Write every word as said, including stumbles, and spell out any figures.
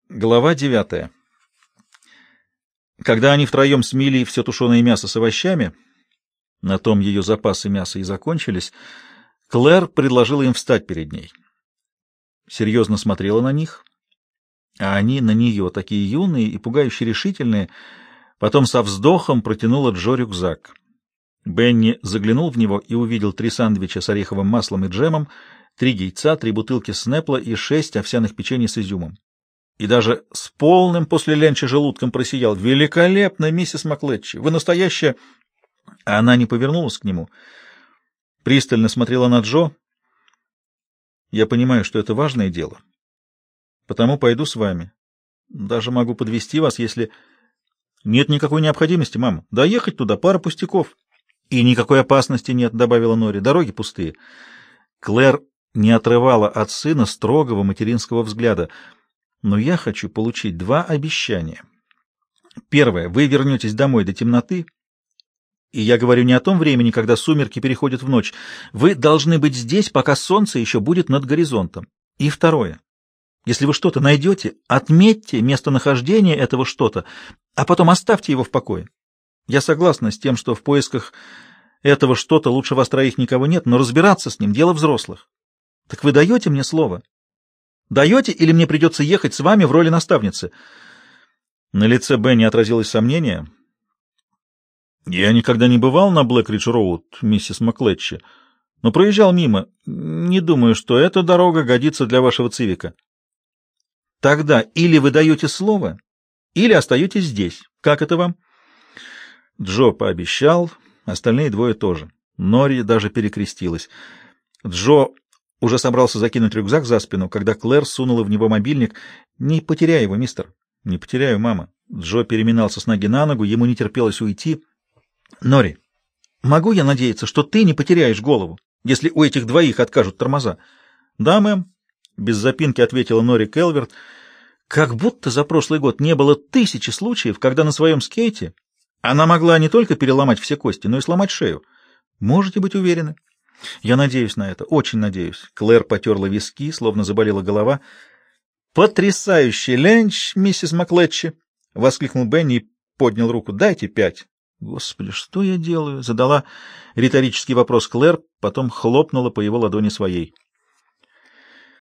Глава девятая. Когда они втроем смели все тушеное мясо с овощами, на том ее запасы мяса и закончились, Клэр предложила им встать перед ней. Серьезно смотрела на них, а они на нее, такие юные и пугающе решительные. Потом со вздохом протянула Джо рюкзак. Бенни заглянул в него и увидел три сандвича с ореховым маслом и джемом, три яйца, три бутылки снепла и шесть овсяных печений с изюмом. И даже с полным после ленча желудком просиял. «Великолепно, миссис Маклетчи! Вы настоящая...» А она не повернулась к нему. Пристально смотрела на Джо. «Я понимаю, что это важное дело, потому пойду с вами. Даже могу подвезти вас, если...» «Нет никакой необходимости, мама. Доехать туда пара пустяков». «И никакой опасности нет», — добавила Нори. «Дороги пустые». Клэр не отрывала от сына строгого материнского взгляда. «Но я хочу получить два обещания. Первое. Вы вернетесь домой до темноты. И я говорю не о том времени, когда сумерки переходят в ночь. Вы должны быть здесь, пока солнце еще будет над горизонтом. И второе. Если вы что-то найдете, отметьте местонахождение этого что-то, а потом оставьте его в покое. Я согласна с тем, что в поисках этого что-то лучше вас троих никого нет, но разбираться с ним — дело взрослых. Так вы даете мне слово? Даете, или мне придется ехать с вами в роли наставницы?» На лице Бенни отразилось сомнение. «Я никогда не бывал на Блэкридж-роуд, миссис Маклетчи, но проезжал мимо. Не думаю, что эта дорога годится для вашего цивика». «Тогда или вы даете слово, или остаетесь здесь. Как это вам?» Джо пообещал, остальные двое тоже. Нори даже перекрестилась. Джо уже собрался закинуть рюкзак за спину, когда Клэр сунула в него мобильник. «Не потеряй его, мистер». «Не потеряю, мама». Джо переминался с ноги на ногу, ему не терпелось уйти. «Нори, могу я надеяться, что ты не потеряешь голову, если у этих двоих откажут тормоза?» «Да, мэм», — без запинки ответила Нори Келверт. «Как будто за прошлый год не было тысячи случаев, когда на своем скейте она могла не только переломать все кости, но и сломать шею. Можете быть уверены». «Я надеюсь на это, очень надеюсь». Клэр потерла виски, словно заболела голова. «Потрясающий ленч, миссис Маклетчи!» — воскликнул Бенни и поднял руку. «Дайте пять». «Господи, что я делаю?» — задала риторический вопрос Клэр, потом хлопнула по его ладони своей.